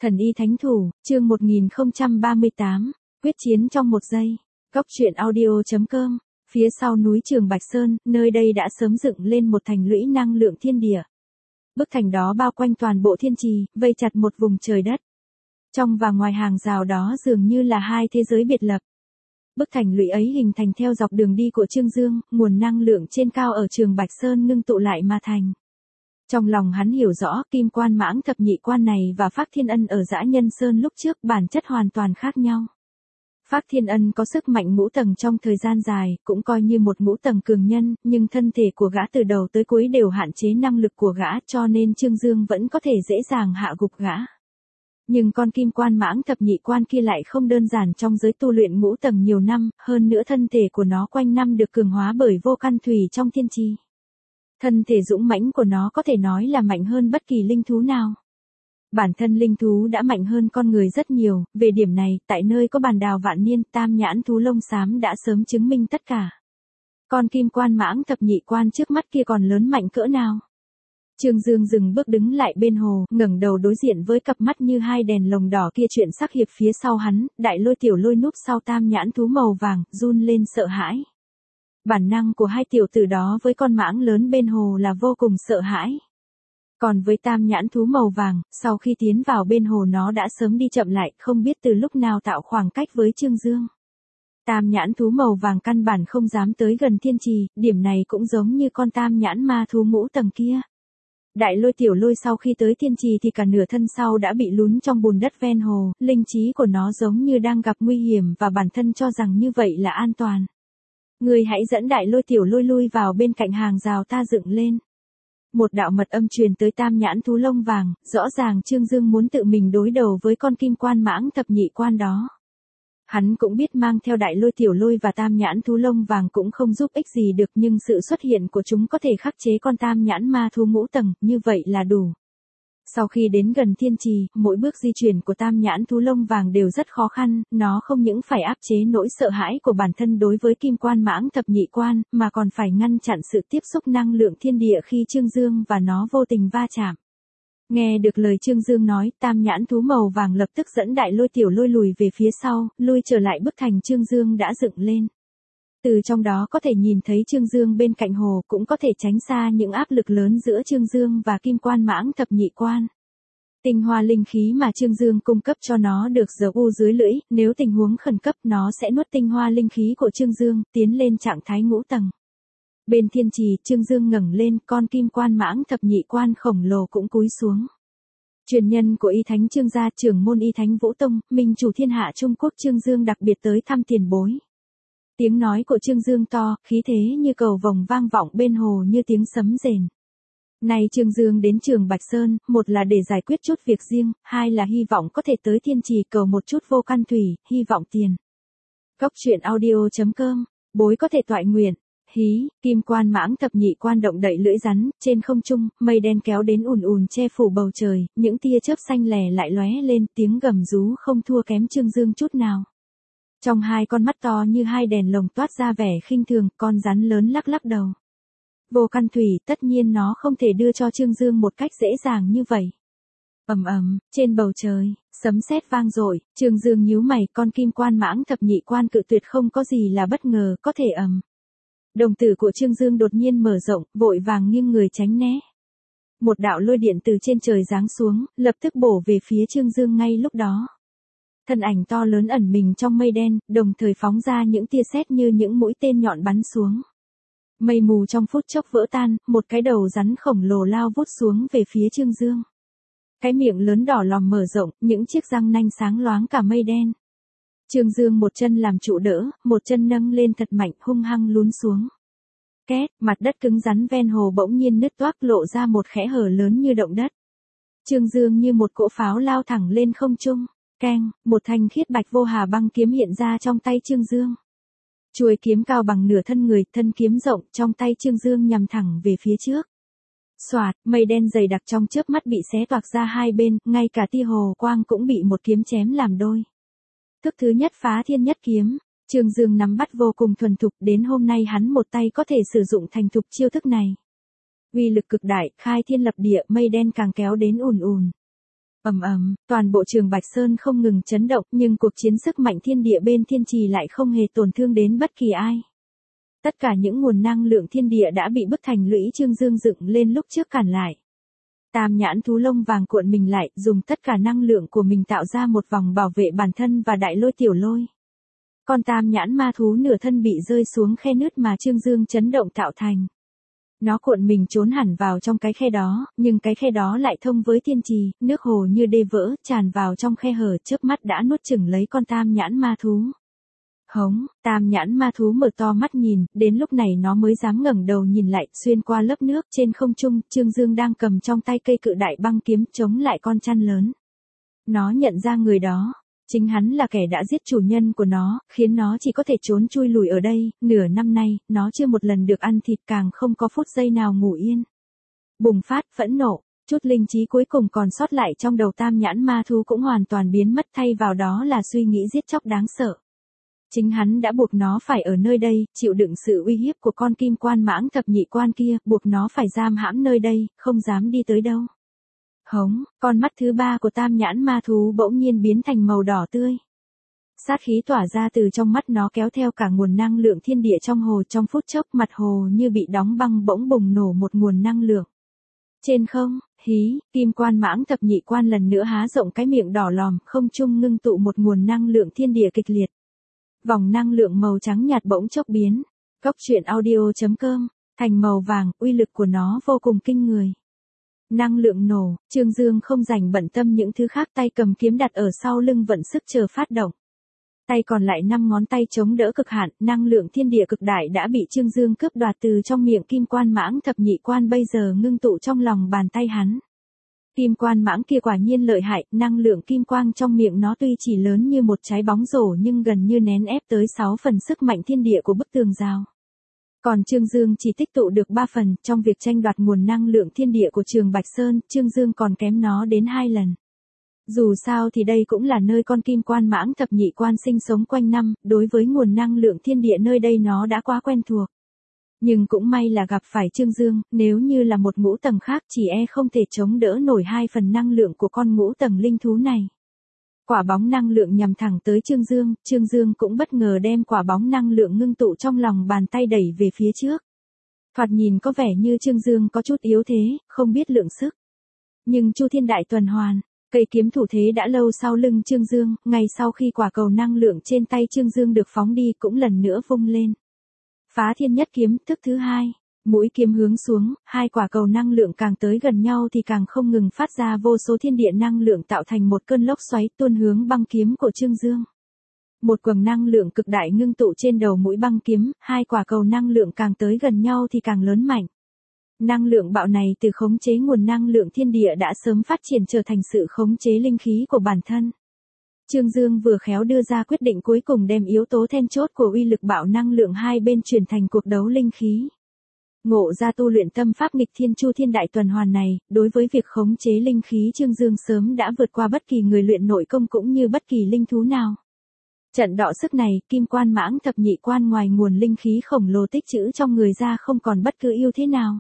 Thần y thánh thủ, chương 1038, quyết chiến trong một giây. Góc truyện audio.com. Phía sau núi Trường Bạch Sơn, nơi đây đã sớm dựng lên một thành lũy năng lượng thiên địa. Bức thành đó bao quanh toàn bộ thiên trì, vây chặt một vùng trời đất. Trong và ngoài hàng rào đó dường như là hai thế giới biệt lập. Bức thành lũy ấy hình thành theo dọc đường đi của Trương Dương, nguồn năng lượng trên cao ở Trường Bạch Sơn ngưng tụ lại mà thành. Trong lòng hắn hiểu rõ kim quan mãng thập nhị quan này và Phác Thiên Ân ở Dã Nhân Sơn lúc trước bản chất hoàn toàn khác nhau. Phác Thiên Ân có sức mạnh ngũ tầng trong thời gian dài, cũng coi như một ngũ tầng cường nhân, nhưng thân thể của gã từ đầu tới cuối đều hạn chế năng lực của gã, cho nên Trương Dương vẫn có thể dễ dàng hạ gục gã. Nhưng con kim quan mãng thập nhị quan kia lại không đơn giản trong giới tu luyện ngũ tầng nhiều năm, hơn nữa thân thể của nó quanh năm được cường hóa bởi vô căn thủy trong thiên trì. Thân thể dũng mãnh của nó có thể nói là mạnh hơn bất kỳ linh thú nào. Bản thân linh thú đã mạnh hơn con người rất nhiều, về điểm này, tại nơi có bàn đào vạn niên, tam nhãn thú lông xám đã sớm chứng minh tất cả. Con kim quan mãng thập nhị quan trước mắt kia còn lớn mạnh cỡ nào? Trương Dương dừng bước đứng lại bên hồ, ngẩng đầu đối diện với cặp mắt như hai đèn lồng đỏ kia chuyện sắc hiệp phía sau hắn, đại lôi tiểu lôi núp sau tam nhãn thú màu vàng, run lên sợ hãi. Bản năng của hai tiểu tử đó với con mãng lớn bên hồ là vô cùng sợ hãi. Còn với tam nhãn thú màu vàng, sau khi tiến vào bên hồ nó đã sớm đi chậm lại, không biết từ lúc nào tạo khoảng cách với Trương Dương. Tam nhãn thú màu vàng căn bản không dám tới gần thiên trì, điểm này cũng giống như con tam nhãn ma thú ngũ tầng kia. Đại lôi tiểu lôi sau khi tới thiên trì thì cả nửa thân sau đã bị lún trong bùn đất ven hồ, linh trí của nó giống như đang gặp nguy hiểm và bản thân cho rằng như vậy là an toàn. Người hãy dẫn đại lôi tiểu lôi lui vào bên cạnh hàng rào ta dựng lên. Một đạo mật âm truyền tới tam nhãn thú lông vàng, rõ ràng Trương Dương muốn tự mình đối đầu với con kim quan mãng thập nhị quan đó. Hắn cũng biết mang theo đại lôi tiểu lôi và tam nhãn thú lông vàng cũng không giúp ích gì được, nhưng sự xuất hiện của chúng có thể khắc chế con tam nhãn ma thú ngũ tầng, như vậy là đủ. Sau khi đến gần thiên trì, mỗi bước di chuyển của tam nhãn thú lông vàng đều rất khó khăn, nó không những phải áp chế nỗi sợ hãi của bản thân đối với kim quan mãng thập nhị quan, mà còn phải ngăn chặn sự tiếp xúc năng lượng thiên địa khi Trương Dương và nó vô tình va chạm. Nghe được lời Trương Dương nói, tam nhãn thú màu vàng lập tức dẫn đại lôi tiểu lôi lùi về phía sau, lui trở lại bức thành Trương Dương đã dựng lên. Từ trong đó có thể nhìn thấy Trương Dương bên cạnh hồ, cũng có thể tránh xa những áp lực lớn giữa Trương Dương và kim quan mãng thập nhị quan. Tinh hoa linh khí mà Trương Dương cung cấp cho nó được giấu u dưới lưỡi, nếu tình huống khẩn cấp nó sẽ nuốt tinh hoa linh khí của Trương Dương, tiến lên trạng thái ngũ tầng. Bên thiên trì, Trương Dương ngẩng lên, con kim quan mãng thập nhị quan khổng lồ cũng cúi xuống. Truyền nhân của Y Thánh Trương gia, trưởng môn Y Thánh Vũ Tông, minh chủ thiên hạ Trung Quốc Trương Dương đặc biệt tới thăm tiền bối. Tiếng nói của Trương Dương to, khí thế như cầu vồng vang vọng bên hồ như tiếng sấm rền. Nay Trương Dương đến Trường Bạch Sơn, một là để giải quyết chút việc riêng, hai là hy vọng có thể tới thiên trì cầu một chút vô căn thủy, hy vọng tiền. Góc truyện audio.com, bối có thể toại nguyện. Hí, kim quan mãng thập nhị quan động đậy lưỡi rắn, trên không trung, mây đen kéo đến ùn ùn che phủ bầu trời, những tia chớp xanh lè lại lóe lên, tiếng gầm rú không thua kém Trương Dương chút nào. Trong hai con mắt to như hai đèn lồng toát ra vẻ khinh thường, con rắn lớn lắc lắc đầu. Vô căn thủy, tất nhiên nó không thể đưa cho Trương Dương một cách dễ dàng như vậy. Ầm ầm, trên bầu trời, sấm sét vang dội, Trương Dương nhíu mày, con kim quan mãng thập nhị quan cự tuyệt không có gì là bất ngờ, có thể Đồng tử của Trương Dương đột nhiên mở rộng, vội vàng nghiêng người tránh né. Một đạo lôi điện từ trên trời giáng xuống, lập tức bổ về phía Trương Dương ngay lúc đó. Thân ảnh to lớn ẩn mình trong mây đen, đồng thời phóng ra những tia sét như những mũi tên nhọn bắn xuống. Mây mù trong phút chốc vỡ tan, một cái đầu rắn khổng lồ lao vút xuống về phía Trương Dương. Cái miệng lớn đỏ lòm mở rộng, những chiếc răng nanh sáng loáng cả mây đen. Trương Dương một chân làm trụ đỡ, một chân nâng lên thật mạnh, hung hăng lún xuống. Két, mặt đất cứng rắn ven hồ bỗng nhiên nứt toác lộ ra một kẽ hở lớn như động đất. Trương Dương như một cỗ pháo lao thẳng lên không trung. Keng, một thanh khiết bạch vô hà băng kiếm hiện ra trong tay Trương Dương. Chuôi kiếm cao bằng nửa thân người, thân kiếm rộng, trong tay Trương Dương nhằm thẳng về phía trước. Xoạt, mây đen dày đặc trong chớp mắt bị xé toạc ra hai bên, ngay cả tia hồ quang cũng bị một kiếm chém làm đôi. Thức thứ nhất phá thiên nhất kiếm, Trương Dương nắm bắt vô cùng thuần thục, đến hôm nay hắn một tay có thể sử dụng thành thục chiêu thức này. Uy lực cực đại, khai thiên lập địa, mây đen càng kéo đến ùn ùn. Ầm ầm, toàn bộ Trường Bạch Sơn không ngừng chấn động, nhưng cuộc chiến sức mạnh thiên địa bên thiên trì lại không hề tổn thương đến bất kỳ ai. Tất cả những nguồn năng lượng thiên địa đã bị bức thành lũy Trương Dương dựng lên lúc trước cản lại. Tam nhãn thú lông vàng cuộn mình lại, dùng tất cả năng lượng của mình tạo ra một vòng bảo vệ bản thân và đại lôi tiểu lôi. Con tam nhãn ma thú nửa thân bị rơi xuống khe nứt mà Trương Dương chấn động tạo thành. Nó cuộn mình trốn hẳn vào trong cái khe đó, nhưng cái khe đó lại thông với thiên trì, nước hồ như đê vỡ, tràn vào trong khe hở, chớp mắt đã nuốt chửng lấy con tam nhãn ma thú. Hống, tam nhãn ma thú mở to mắt nhìn, đến lúc này nó mới dám ngẩng đầu nhìn lại, xuyên qua lớp nước trên không trung, Trương Dương đang cầm trong tay cây cự đại băng kiếm chống lại con chăn lớn. Nó nhận ra người đó. Chính hắn là kẻ đã giết chủ nhân của nó, khiến nó chỉ có thể trốn chui lùi ở đây, nửa năm nay, nó chưa một lần được ăn thịt càng không có phút giây nào ngủ yên. Bùng phát, phẫn nộ, chút linh trí cuối cùng còn sót lại trong đầu tam nhãn ma thú cũng hoàn toàn biến mất, thay vào đó là suy nghĩ giết chóc đáng sợ. Chính hắn đã buộc nó phải ở nơi đây, chịu đựng sự uy hiếp của con kim quan mãng thập nhị quan kia, buộc nó phải giam hãm nơi đây, không dám đi tới đâu. Hống, con mắt thứ ba của tam nhãn ma thú bỗng nhiên biến thành màu đỏ tươi. Sát khí tỏa ra từ trong mắt nó kéo theo cả nguồn năng lượng thiên địa trong hồ, trong phút chốc mặt hồ như bị đóng băng bỗng bùng nổ một nguồn năng lượng. Trên không, hí, kim quan mãng thập nhị quan lần nữa há rộng cái miệng đỏ lòm, không trung ngưng tụ một nguồn năng lượng thiên địa kịch liệt. Vòng năng lượng màu trắng nhạt bỗng chốc biến. Góc truyện audio.com, thành màu vàng, uy lực của nó vô cùng kinh người. Năng lượng nổ, Trương Dương không rảnh bận tâm những thứ khác, tay cầm kiếm đặt ở sau lưng vận sức chờ phát động. Tay còn lại 5 ngón tay chống đỡ cực hạn, năng lượng thiên địa cực đại đã bị Trương Dương cướp đoạt từ trong miệng kim quan mãng thập nhị quan, bây giờ ngưng tụ trong lòng bàn tay hắn. Kim quan mãng kia quả nhiên lợi hại, năng lượng kim quang trong miệng nó tuy chỉ lớn như một trái bóng rổ nhưng gần như nén ép tới 6 phần sức mạnh thiên địa của bức tường rào. Còn Trương Dương chỉ tích tụ được 3 phần, trong việc tranh đoạt nguồn năng lượng thiên địa của Trường Bạch Sơn, Trương Dương còn kém nó đến 2 lần. Dù sao thì đây cũng là nơi con kim quan mãng thập nhị quan sinh sống quanh năm, đối với nguồn năng lượng thiên địa nơi đây nó đã quá quen thuộc. Nhưng cũng may là gặp phải Trương Dương, nếu như là một ngũ tầng khác chỉ không thể chống đỡ nổi 2 phần năng lượng của con ngũ tầng linh thú này. Quả bóng năng lượng nhằm thẳng tới Trương Dương cũng bất ngờ đem quả bóng năng lượng ngưng tụ trong lòng bàn tay đẩy về phía trước. Thoạt nhìn có vẻ như Trương Dương có chút yếu thế, không biết lượng sức. Nhưng Chu Thiên Đại Tuần Hoàn, cây kiếm thủ thế đã lâu sau lưng Trương Dương, ngay sau khi quả cầu năng lượng trên tay Trương Dương được phóng đi cũng lần nữa vung lên. Phá thiên nhất kiếm, thức thứ 2. Mũi kiếm hướng xuống, 2 quả cầu năng lượng càng tới gần nhau thì càng không ngừng phát ra vô số thiên địa năng lượng tạo thành một cơn lốc xoáy tuôn hướng băng kiếm của Trương Dương. Một quầng năng lượng cực đại ngưng tụ trên đầu mũi băng kiếm, 2 quả cầu năng lượng càng tới gần nhau thì càng lớn mạnh. Năng lượng bạo này từ khống chế nguồn năng lượng thiên địa đã sớm phát triển trở thành sự khống chế linh khí của bản thân. Trương Dương vừa khéo đưa ra quyết định cuối cùng đem yếu tố then chốt của uy lực bạo năng lượng hai bên chuyển thành cuộc đấu linh khí. Ngộ ra tu luyện tâm pháp nghịch thiên Chu Thiên Đại Tuần Hoàn này, đối với việc khống chế linh khí Trương Dương sớm đã vượt qua bất kỳ người luyện nội công cũng như bất kỳ linh thú nào. Trận đọ sức này, kim quan mãng thập nhị quan ngoài nguồn linh khí khổng lồ tích trữ trong người ra không còn bất cứ ưu thế nào.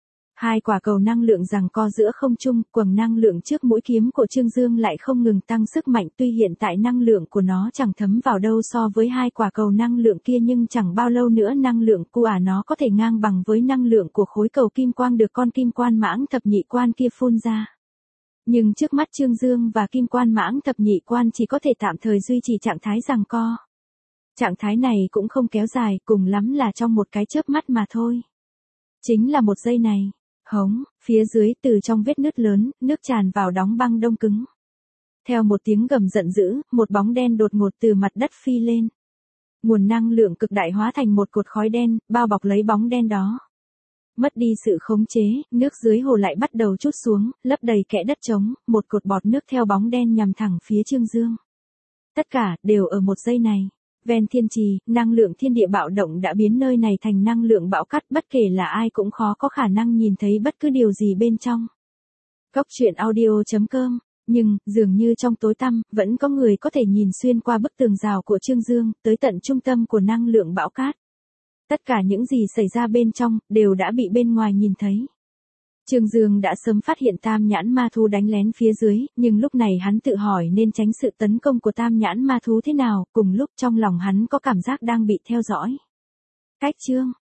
2 quả cầu năng lượng giằng co giữa không trung, quầng năng lượng trước mũi kiếm của Trương Dương lại không ngừng tăng sức mạnh, tuy hiện tại năng lượng của nó chẳng thấm vào đâu so với 2 quả cầu năng lượng kia nhưng chẳng bao lâu nữa năng lượng của nó có thể ngang bằng với năng lượng của khối cầu kim quang được con kim quan mãng thập nhị quan kia phun ra. Nhưng trước mắt Trương Dương và kim quan mãng thập nhị quan chỉ có thể tạm thời duy trì trạng thái giằng co. Trạng thái này cũng không kéo dài, cùng lắm là trong một cái chớp mắt mà thôi. Chính là một giây này. Hống, phía dưới từ trong vết nứt lớn, nước tràn vào đóng băng đông cứng. Theo một tiếng gầm giận dữ, một bóng đen đột ngột từ mặt đất phi lên. Nguồn năng lượng cực đại hóa thành một cột khói đen, bao bọc lấy bóng đen đó. Mất đi sự khống chế, nước dưới hồ lại bắt đầu trút xuống, lấp đầy kẽ đất trống, một cột bọt nước theo bóng đen nhằm thẳng phía Trương Dương. Tất cả, đều ở một giây này. Ven thiên trì, năng lượng thiên địa bạo động đã biến nơi này thành năng lượng bão cát, bất kể là ai cũng khó có khả năng nhìn thấy bất cứ điều gì bên trong. Góc truyện audio.com, nhưng, dường như trong tối tăm, vẫn có người có thể nhìn xuyên qua bức tường rào của Trương Dương, tới tận trung tâm của năng lượng bão cát. Tất cả những gì xảy ra bên trong, đều đã bị bên ngoài nhìn thấy. Trương Dương đã sớm phát hiện tam nhãn ma thú đánh lén phía dưới, nhưng lúc này hắn tự hỏi nên tránh sự tấn công của tam nhãn ma thú thế nào, cùng lúc trong lòng hắn có cảm giác đang bị theo dõi. Cách Trương